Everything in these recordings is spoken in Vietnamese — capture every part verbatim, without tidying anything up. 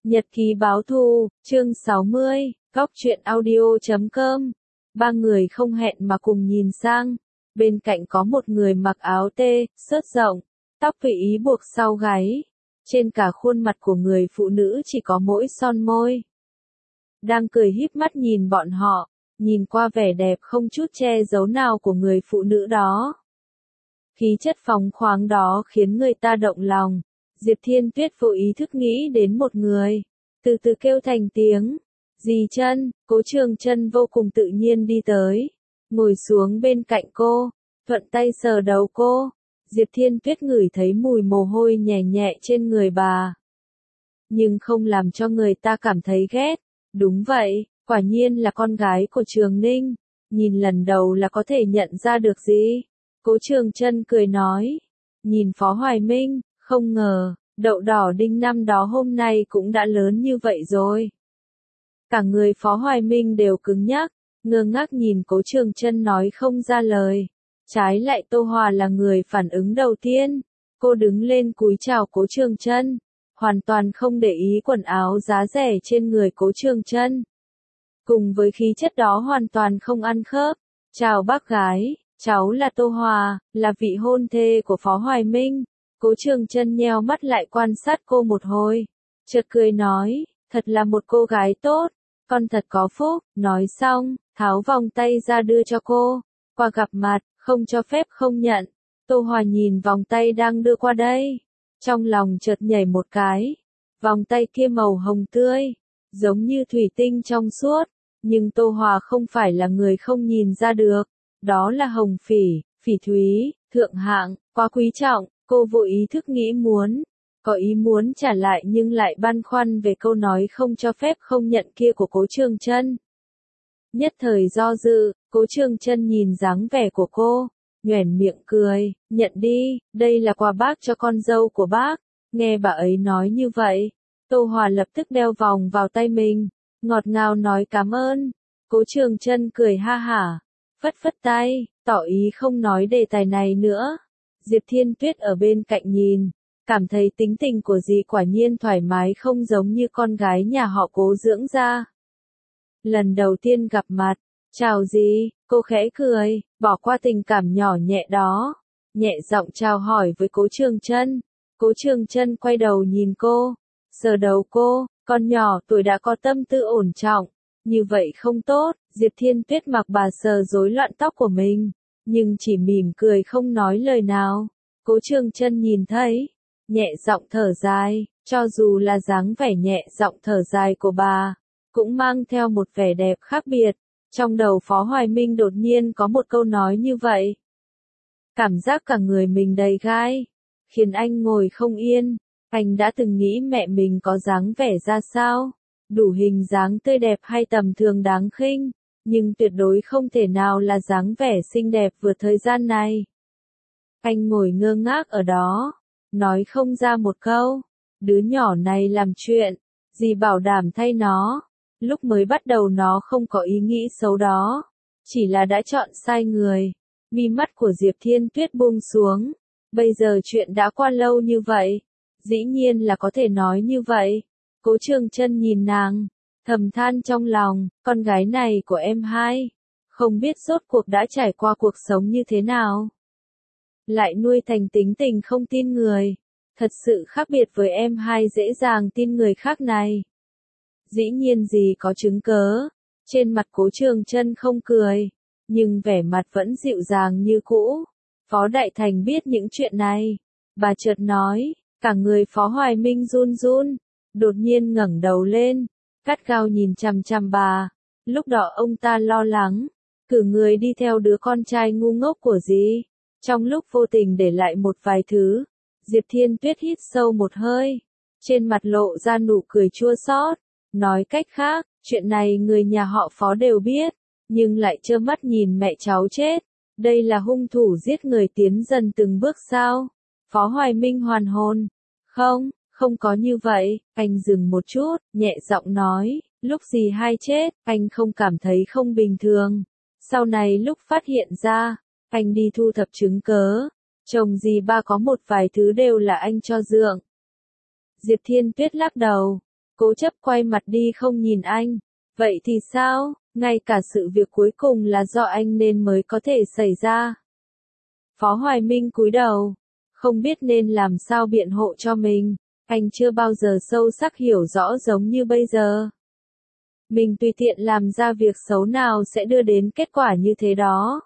Nhật ký báo thù, chương sáu mươi, góc truyện audio chấm com. Ba người không hẹn mà cùng nhìn sang. Bên cạnh có một người mặc áo tê, xớt rộng, tóc tùy ý buộc sau gáy. Trên cả khuôn mặt của người phụ nữ chỉ có mỗi son môi. Đang cười híp mắt nhìn bọn họ, nhìn qua vẻ đẹp không chút che giấu nào của người phụ nữ đó. Khí chất phóng khoáng đó khiến người ta động lòng. Diệp Thiên Tuyết vô ý thức nghĩ đến một người, từ từ kêu thành tiếng, dì Chân. Cố Trường Chân vô cùng tự nhiên đi tới, ngồi xuống bên cạnh cô, thuận tay sờ đầu cô. Diệp Thiên Tuyết ngửi thấy mùi mồ hôi nhẹ nhẹ trên người bà, nhưng không làm cho người ta cảm thấy ghét. Đúng vậy, quả nhiên là con gái của Trường Ninh, nhìn lần đầu là có thể nhận ra được gì. Cố Trường Chân cười nói, nhìn Phó Hoài Minh. Không ngờ, đậu đỏ đinh năm đó hôm nay cũng đã lớn như vậy rồi. Cả người Phó Hoài Minh đều cứng nhắc, ngơ ngác nhìn Cố Trường Chân nói không ra lời. Trái lại Tô Hòa là người phản ứng đầu tiên. Cô đứng lên cúi chào Cố Trường Chân, hoàn toàn không để ý quần áo giá rẻ trên người Cố Trường Chân. Cùng với khí chất đó hoàn toàn không ăn khớp. Chào bác gái, cháu là Tô Hòa, là vị hôn thê của Phó Hoài Minh. Cố Trường Chân nheo mắt lại quan sát cô một hồi, chợt cười nói, thật là một cô gái tốt, con thật có phúc. Nói xong, tháo vòng tay ra đưa cho cô, qua gặp mặt, không cho phép không nhận. Tô Hòa nhìn vòng tay đang đưa qua đây, trong lòng chợt nhảy một cái. Vòng tay kia màu hồng tươi, giống như thủy tinh trong suốt, nhưng Tô Hòa không phải là người không nhìn ra được, đó là hồng phỉ, phỉ thúy, thượng hạng, quá quý trọng. Cô vô ý thức nghĩ muốn, có ý muốn trả lại nhưng lại băn khoăn về câu nói không cho phép không nhận kia của Cố Trường Chân. Nhất thời do dự, Cố Trường Chân nhìn dáng vẻ của cô, nhoẻn miệng cười, nhận đi, đây là quà bác cho con dâu của bác. Nghe bà ấy nói như vậy, Tô Hòa lập tức đeo vòng vào tay mình, ngọt ngào nói cảm ơn. Cố Trường Chân cười ha hả, phất phất tay, tỏ ý không nói đề tài này nữa. Diệp Thiên Tuyết ở bên cạnh nhìn, cảm thấy tính tình của dì quả nhiên thoải mái không giống như con gái nhà họ Cố dưỡng ra. Lần đầu tiên gặp mặt, chào dì, cô khẽ cười, bỏ qua tình cảm nhỏ nhẹ đó, nhẹ giọng chào hỏi với Cố Trường Chân. Cố Trường Chân quay đầu nhìn cô, sờ đầu cô, con nhỏ tuổi đã có tâm tư ổn trọng, như vậy không tốt. Diệp Thiên Tuyết mặc bà sờ rối loạn tóc của mình, nhưng chỉ mỉm cười không nói lời nào. Cố Trường Chân nhìn thấy, nhẹ giọng thở dài, cho dù là dáng vẻ nhẹ giọng thở dài của bà, cũng mang theo một vẻ đẹp khác biệt. Trong đầu Phó Hoài Minh đột nhiên có một câu nói như vậy. Cảm giác cả người mình đầy gai, khiến anh ngồi không yên. Anh đã từng nghĩ mẹ mình có dáng vẻ ra sao, đủ hình dáng tươi đẹp hay tầm thường đáng khinh, nhưng tuyệt đối không thể nào là dáng vẻ xinh đẹp vừa thời gian này. Anh ngồi ngơ ngác ở đó, nói không ra một câu. Đứa nhỏ này làm chuyện, dì bảo đảm thay nó. Lúc mới bắt đầu nó không có ý nghĩ xấu đó, chỉ là đã chọn sai người. Mi mắt của Diệp Thiên Tuyết buông xuống. Bây giờ chuyện đã qua lâu như vậy, dĩ nhiên là có thể nói như vậy. Cố Trường Chân nhìn nàng, thầm than trong lòng, con gái này của em hai, không biết rốt cuộc đã trải qua cuộc sống như thế nào, lại nuôi thành tính tình không tin người, thật sự khác biệt với em hai dễ dàng tin người khác này. Dĩ nhiên gì có chứng cớ. Trên mặt Cố Trường Chân không cười, nhưng vẻ mặt vẫn dịu dàng như cũ. Phó Đại Thành biết những chuyện này, bà chợt nói, cả người Phó Hoài Minh run run, đột nhiên ngẩng đầu lên, gắt gao nhìn chằm chằm bà. Lúc đó ông ta lo lắng, cử người đi theo đứa con trai ngu ngốc của dì, trong lúc vô tình để lại một vài thứ. Diệp Thiên Tuyết hít sâu một hơi, trên mặt lộ ra nụ cười chua xót, nói cách khác, chuyện này người nhà họ Phó đều biết, nhưng lại trơ mắt nhìn mẹ cháu chết. Đây là hung thủ giết người tiến dần từng bước sao? Phó Hoài Minh hoàn hồn. Không, không có như vậy. Anh dừng một chút, nhẹ giọng nói, lúc dì hai chết, anh không cảm thấy không bình thường. Sau này lúc phát hiện ra, anh đi thu thập chứng cớ. Chồng dì ba có một vài thứ đều là anh cho dượng. Diệp Thiên Tuyết lắc đầu. cố chấp quay mặt đi không nhìn anh. Vậy thì sao, ngay cả sự việc cuối cùng là do anh nên mới có thể xảy ra. Phó Hoài Minh cúi đầu, không biết nên làm sao biện hộ cho mình, anh chưa bao giờ sâu sắc hiểu rõ giống như bây giờ. Mình tùy tiện làm ra việc xấu nào sẽ đưa đến kết quả như thế đó.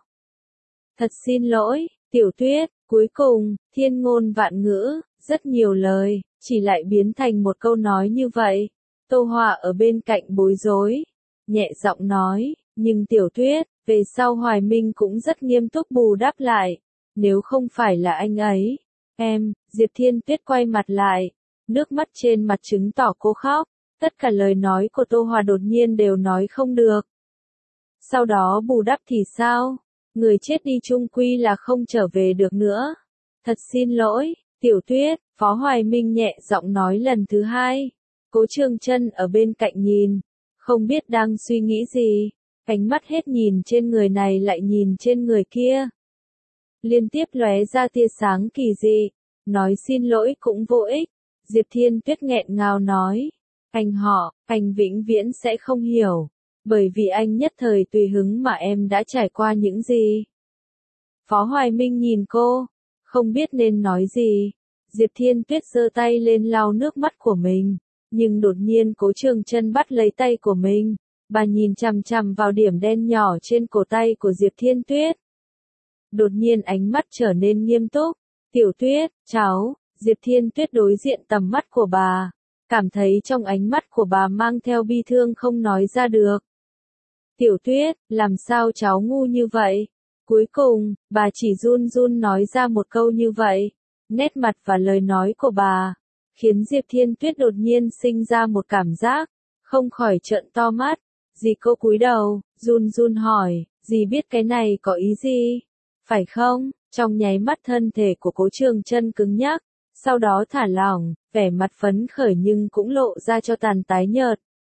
Thật xin lỗi, Tiểu Tuyết, cuối cùng, thiên ngôn vạn ngữ, rất nhiều lời, chỉ lại biến thành một câu nói như vậy. Tô Hòa ở bên cạnh bối rối, nhẹ giọng nói, nhưng Tiểu Tuyết, về sau Hoài Minh cũng rất nghiêm túc bù đắp lại. Nếu không phải là anh ấy, em, Diệp Thiên Tuyết quay mặt lại, nước mắt trên mặt chứng tỏ cô khóc, tất cả lời nói của Tô Hòa đột nhiên đều nói không được. Sau đó bù đắp thì sao? Người chết đi chung quy là không trở về được nữa. Thật xin lỗi, Tiểu Tuyết, Phó Hoài Minh nhẹ giọng nói lần thứ hai. Cố Trường Chân ở bên cạnh nhìn, không biết đang suy nghĩ gì, ánh mắt hết nhìn trên người này lại nhìn trên người kia. Liên tiếp lóe ra tia sáng kỳ dị, nói xin lỗi cũng vô ích. Diệp Thiên Tuyết nghẹn ngào nói, anh họ, anh vĩnh viễn sẽ không hiểu, bởi vì anh nhất thời tùy hứng mà em đã trải qua những gì. Phó Hoài Minh nhìn cô, không biết nên nói gì. Diệp Thiên Tuyết giơ tay lên lau nước mắt của mình, nhưng đột nhiên Cố Trường Chân bắt lấy tay của mình, bà nhìn chằm chằm vào điểm đen nhỏ trên cổ tay của Diệp Thiên Tuyết. Đột nhiên ánh mắt trở nên nghiêm túc, Tiểu Tuyết, cháu, Diệp Thiên Tuyết đối diện tầm mắt của bà, cảm thấy trong ánh mắt của bà mang theo bi thương không nói ra được. Tiểu Tuyết, làm sao cháu ngu như vậy? Cuối cùng, bà chỉ run run nói ra một câu như vậy. Nét mặt và lời nói của bà, khiến Diệp Thiên Tuyết đột nhiên sinh ra một cảm giác, không khỏi trợn to mắt. Dì cô cúi đầu, run run hỏi, dì biết cái này có ý gì? Phải không? Trong nháy mắt thân thể của Cố Trường Chân cứng nhắc, sau đó thả lỏng, vẻ mặt phấn khởi nhưng cũng lộ ra cho tàn tái nhợt.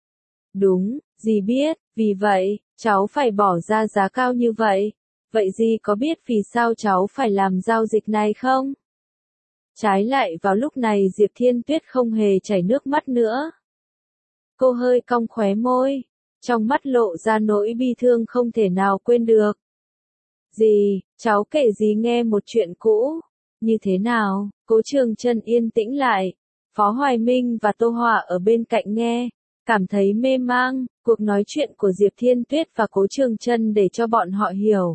Đúng, dì biết, vì vậy, cháu phải bỏ ra giá cao như vậy. Vậy dì có biết vì sao cháu phải làm giao dịch này không? Trái lại vào lúc này Diệp Thiên Tuyết không hề chảy nước mắt nữa. Cô hơi cong khóe môi, trong mắt lộ ra nỗi bi thương không thể nào quên được. Dì, cháu kể dì nghe một chuyện cũ. Như thế nào? Cố Trường Chân yên tĩnh lại. Phó Hoài Minh và Tô Hòa ở bên cạnh nghe, cảm thấy mê mang. Cuộc nói chuyện của Diệp Thiên Tuyết và Cố Trường Chân để cho bọn họ hiểu.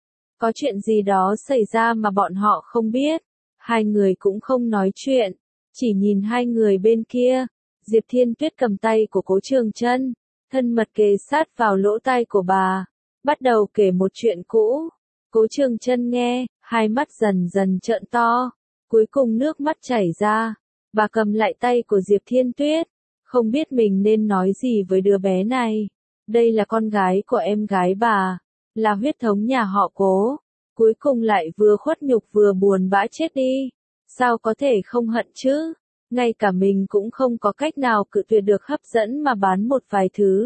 Có chuyện gì đó xảy ra mà bọn họ không biết. Hai người cũng không nói chuyện, chỉ nhìn hai người bên kia. Diệp Thiên Tuyết cầm tay của Cố Trường Chân, thân mật kề sát vào lỗ tai của bà, bắt đầu kể một chuyện cũ. Cố Trường Chân nghe, hai mắt dần dần trợn to, cuối cùng nước mắt chảy ra. Bà cầm lại tay của Diệp Thiên Tuyết, không biết mình nên nói gì với đứa bé này. Đây là con gái của em gái bà, là huyết thống nhà họ Cố. Cuối cùng lại vừa khuất nhục vừa buồn bã chết đi. Sao có thể không hận chứ? Ngay cả mình cũng không có cách nào cự tuyệt được hấp dẫn mà bán một vài thứ.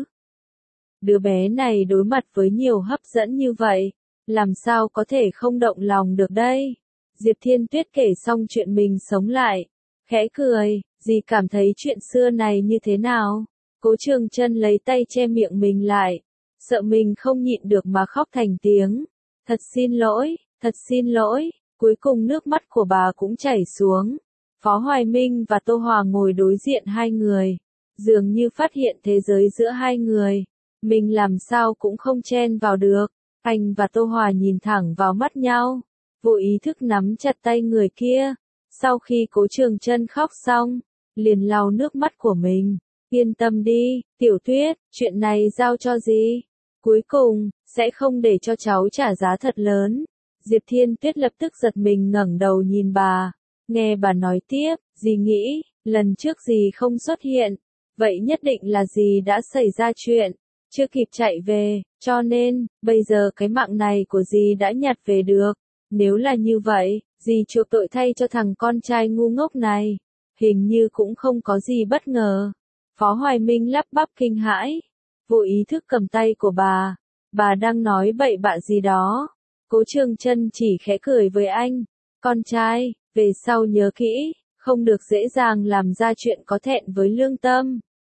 Đứa bé này đối mặt với nhiều hấp dẫn như vậy, làm sao có thể không động lòng được đây? Diệp Thiên Tuyết kể xong chuyện mình sống lại, khẽ cười, dì cảm thấy chuyện xưa này như thế nào? Cố Trường Chân lấy tay che miệng mình lại, sợ mình không nhịn được mà khóc thành tiếng. Thật xin lỗi, thật xin lỗi, cuối cùng nước mắt của bà cũng chảy xuống. Phó Hoài Minh và Tô Hòa ngồi đối diện hai người, dường như phát hiện thế giới giữa hai người, mình làm sao cũng không chen vào được. Anh và Tô Hòa nhìn thẳng vào mắt nhau, vô ý thức nắm chặt tay người kia. Sau khi Cố Trường Chân khóc xong, liền lau nước mắt của mình. Yên tâm đi, Tiểu Tuyết, chuyện này giao cho dì. Cuối cùng, sẽ không để cho cháu trả giá thật lớn. Diệp Thiên Tuyết lập tức giật mình ngẩng đầu nhìn bà. Nghe bà nói tiếp, dì nghĩ, lần trước dì không xuất hiện. Vậy nhất định là dì đã xảy ra chuyện, chưa kịp chạy về, cho nên, bây giờ cái mạng này của dì đã nhặt về được. Nếu là như vậy, dì chuộc tội thay cho thằng con trai ngu ngốc này. Hình như cũng không có gì bất ngờ. Phó Hoài Minh lắp bắp kinh hãi, vô ý thức cầm tay của bà. Bà đang nói bậy bạ gì đó. Cố Trường Chân chỉ khẽ cười với anh. Con trai, về sau nhớ kỹ, không được dễ dàng làm ra chuyện có thẹn với lương tâm.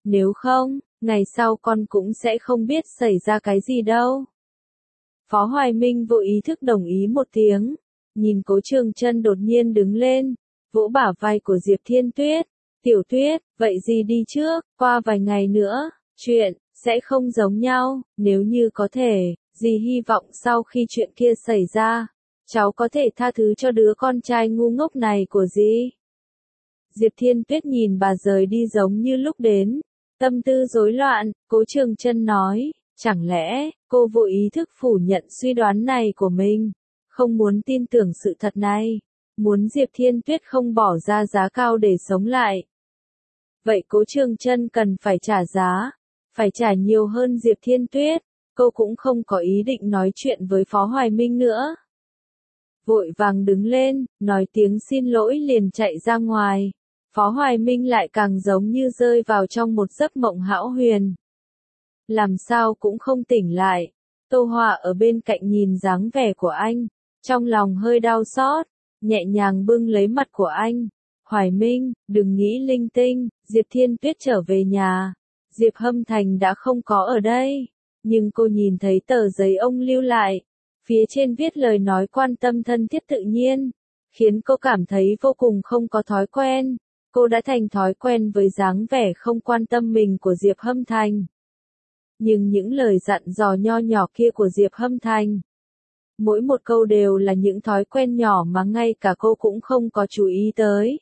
nếu không, ngày sau con cũng sẽ không biết xảy ra cái gì đâu. Phó Hoài Minh vô ý thức đồng ý một tiếng, nhìn Cố Trường Chân đột nhiên đứng lên, vỗ bả vai của Diệp Thiên Tuyết, Tiểu Tuyết, vậy gì đi trước, qua vài ngày nữa, chuyện, sẽ không giống nhau, nếu như có thể, dì hy vọng sau khi chuyện kia xảy ra, cháu có thể tha thứ cho đứa con trai ngu ngốc này của dì. Diệp Thiên Tuyết nhìn bà rời đi giống như lúc đến, tâm tư rối loạn, Cố Trường Chân nói, chẳng lẽ, cô vô ý thức phủ nhận suy đoán này của mình, không muốn tin tưởng sự thật này, muốn Diệp Thiên Tuyết không bỏ ra giá cao để sống lại. Vậy Cố Trường Chân cần phải trả giá, phải trả nhiều hơn Diệp Thiên Tuyết, cô cũng không có ý định nói chuyện với Phó Hoài Minh nữa. Vội vàng đứng lên, nói tiếng xin lỗi liền chạy ra ngoài. Phó Hoài Minh lại càng giống như rơi vào trong một giấc mộng hão huyền. Làm sao cũng không tỉnh lại. Tô Hòa ở bên cạnh nhìn dáng vẻ của anh, trong lòng hơi đau xót, nhẹ nhàng bưng lấy mặt của anh. Hoài Minh, đừng nghĩ linh tinh, Diệp Thiên Tuyết trở về nhà. Diệp Hâm Thành đã không có ở đây, nhưng cô nhìn thấy tờ giấy ông lưu lại. Phía trên viết lời nói quan tâm thân thiết tự nhiên, khiến cô cảm thấy vô cùng không có thói quen. Cô đã thành thói quen với dáng vẻ không quan tâm mình của Diệp Hâm Thành. Nhưng những lời dặn dò nho nhỏ kia của Diệp Hâm Thành, mỗi một câu đều là những thói quen nhỏ mà ngay cả cô cũng không có chú ý tới.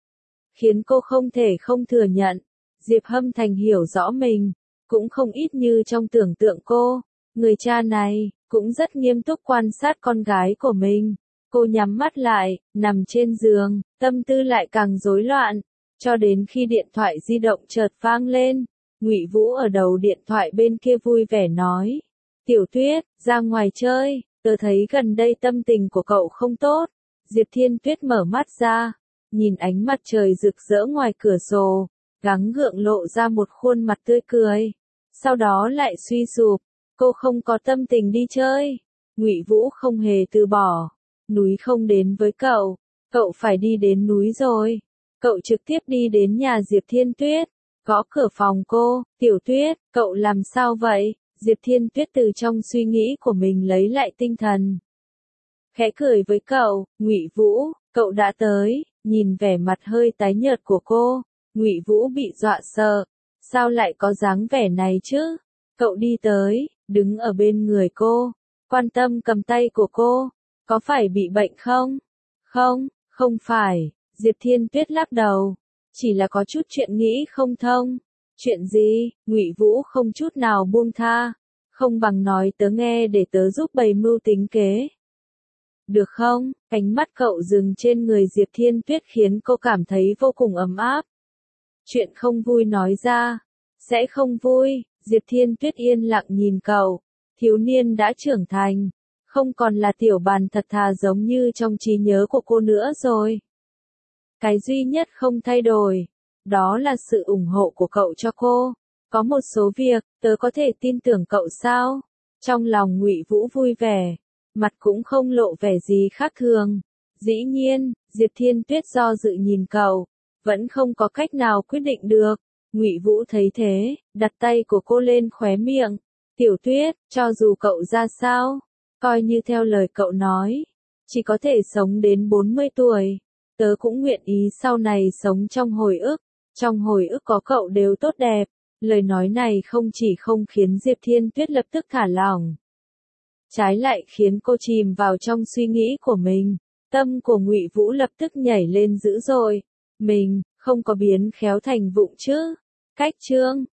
Khiến cô không thể không thừa nhận, Diệp Hâm Thành hiểu rõ mình, cũng không ít như trong tưởng tượng cô. Người cha này, cũng rất nghiêm túc quan sát con gái của mình. Cô nhắm mắt lại, nằm trên giường, tâm tư lại càng rối loạn, cho đến khi điện thoại di động chợt vang lên. Ngụy Vũ ở đầu điện thoại bên kia vui vẻ nói, Tiểu Tuyết, ra ngoài chơi, tớ thấy gần đây tâm tình của cậu không tốt. Diệp Thiên Tuyết mở mắt ra, nhìn ánh mặt trời rực rỡ ngoài cửa sổ, gắng gượng lộ ra một khuôn mặt tươi cười, sau đó lại suy sụp, cô không có tâm tình đi chơi. Ngụy Vũ không hề từ bỏ, núi không đến với cậu, cậu phải đi đến núi rồi. Cậu trực tiếp đi đến nhà Diệp Thiên Tuyết, gõ cửa phòng cô, Tiểu Tuyết, cậu làm sao vậy? Diệp Thiên Tuyết từ trong suy nghĩ của mình lấy lại tinh thần. Khẽ cười với cậu, Ngụy Vũ, cậu đã tới, nhìn vẻ mặt hơi tái nhợt của cô, Ngụy Vũ bị dọa sợ, sao lại có dáng vẻ này chứ? Cậu đi tới, đứng ở bên người cô, quan tâm cầm tay của cô, có phải bị bệnh không? Không, không phải, Diệp Thiên Tuyết lắc đầu, chỉ là có chút chuyện nghĩ không thông. Chuyện gì? Ngụy Vũ không chút nào buông tha, không bằng nói tớ nghe để tớ giúp bày mưu tính kế. Được không? Ánh mắt cậu dừng trên người Diệp Thiên Tuyết khiến cô cảm thấy vô cùng ấm áp. Chuyện không vui nói ra, sẽ không vui. Diệp Thiên Tuyết yên lặng nhìn cậu, thiếu niên đã trưởng thành, không còn là tiểu bàn thật thà giống như trong trí nhớ của cô nữa rồi. Cái duy nhất không thay đổi, đó là sự ủng hộ của cậu cho cô. Có một số việc, tớ có thể tin tưởng cậu sao? Trong lòng Ngụy Vũ vui vẻ, mặt cũng không lộ vẻ gì khác thường. Dĩ nhiên, Diệp Thiên Tuyết do dự nhìn cậu, vẫn không có cách nào quyết định được. Ngụy Vũ thấy thế, đặt tay của cô lên khóe miệng. Tiểu Tuyết, cho dù cậu ra sao, coi như theo lời cậu nói, chỉ có thể sống đến bốn mươi tuổi, tớ cũng nguyện ý sau này sống trong hồi ức, trong hồi ức có cậu đều tốt đẹp. Lời nói này không chỉ không khiến Diệp Thiên Tuyết lập tức thả lỏng, trái lại khiến cô chìm vào trong suy nghĩ của mình. Tâm của Ngụy Vũ lập tức nhảy lên dữ dội. Mình, không có biến khéo thành vụng chứ. Cách chương